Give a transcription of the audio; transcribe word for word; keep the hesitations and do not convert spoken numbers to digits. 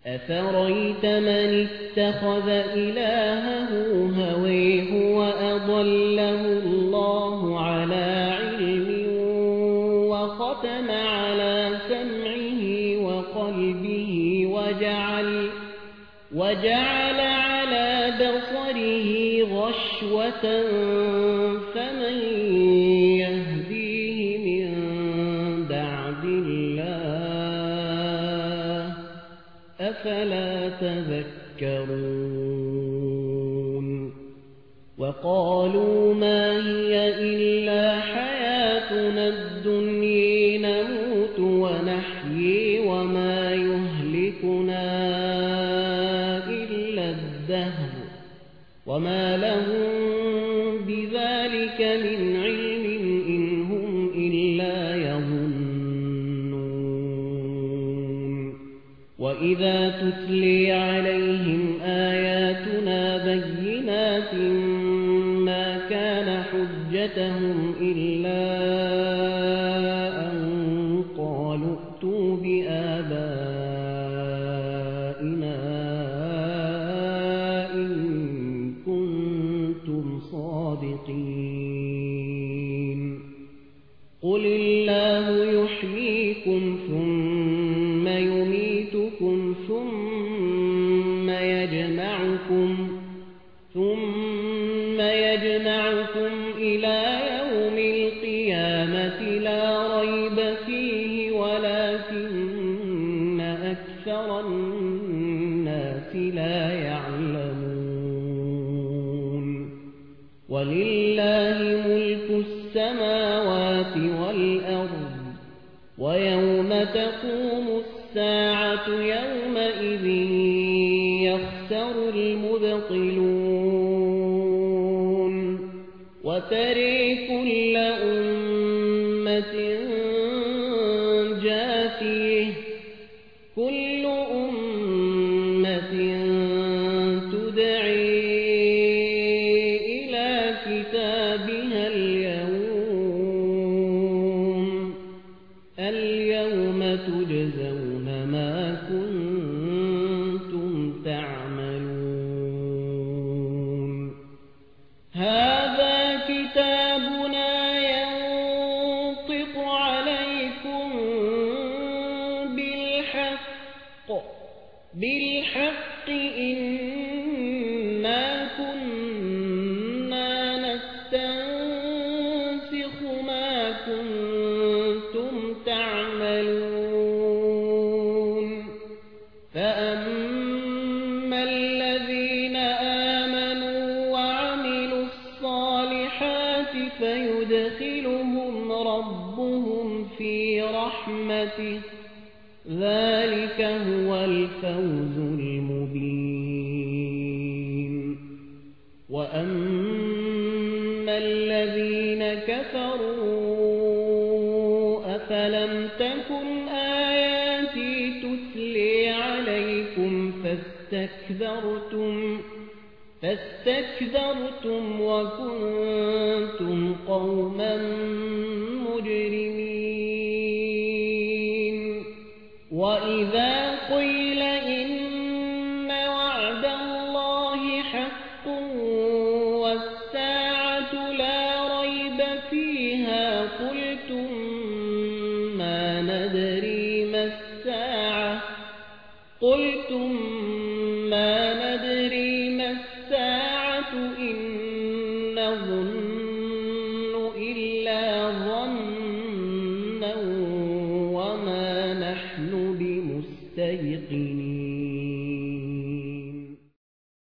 أفريت من اتخذ إلهه هويه وأضله الله على علم وختم على سمعه وقلبه وجعل, وجعل على بصره غشوة فمن يهديه من بعد الله أفلا تذكرون وقالوا ما هي إلا حياتنا الدنيا نموت ونحيي وما يهلكنا إلا الدهر وما لهم بذلك من علم إن هم إلا يظنون وإذا تتلي عليهم آياتنا بينات ما كان حجتهم إلا أن قالوا ائتوا بآبائنا إن كنتم صادقين قل الله يحييكم ثم يميتكم ثم يجمعكم ثم يجمعكم إلى يوم القيامة لا ريب فيه ولكن أكثر الناس لا يعلمون ولله ملك السماوات والأرض ويوم تقوم الساعة يومئذ يخسر المبطلون وترى كل أمة جاثية كل أمة تدعي إلى كتابها اليوم اليوم تجزون ما كنتم تعملون هذا كتابنا ينطق عليكم بالحق بالحق إنا كنا نستنسخ ما كنتم تعملون فأما الذين آمنوا وعملوا الصالحات فيدخلهم ربهم في رحمته ذلك هو الفوز المبين وأما الذين كفروا أفلم تكن آياتي تتلي عليكم فاستكبرتم فاستكبرتم وكنتم قوما مجرمين وإذا قيل إن وعد الله حق والساعة لا ريب فيها قلتم ما ندري ما الساعة قلتم ما ندري ما الساعة إن نظن إلا ظنا وما نحن بمستيقنين